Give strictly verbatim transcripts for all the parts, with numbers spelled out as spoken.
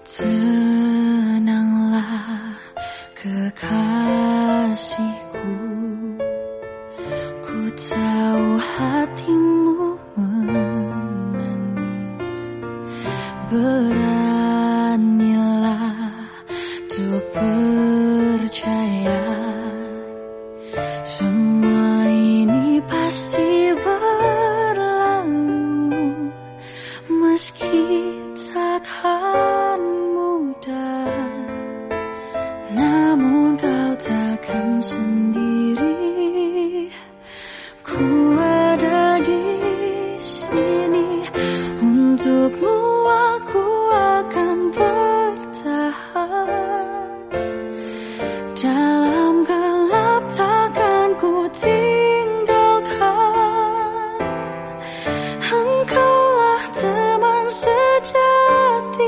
Tenanglah kekasihku, ku tahu hatimu menangis. Beranilah untuk percaya, semua ini pasti berlalu, meski takkan mudah, namun kau takkan sendiri. Ku ada di sini untukmu, aku akan bertahan. Dalam gelap takkan ku tinggalkan. Engkaulah teman sejati,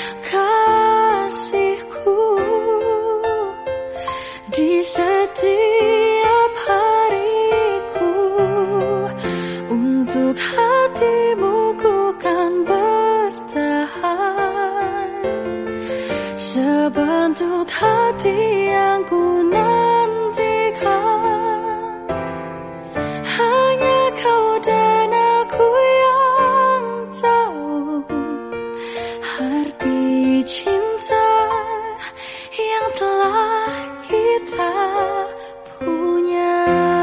kasihku. Di setiap hariku, untuk hatimu ku kan bertahan. Sebentuk hati yang ku nantikan, hanya kau dan aku yang tahu arti cinta yang telah kita punya.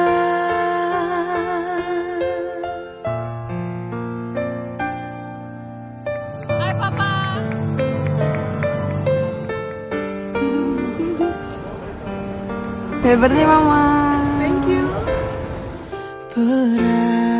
Hai Papa. Happy birthday Mama. Thank you. Berat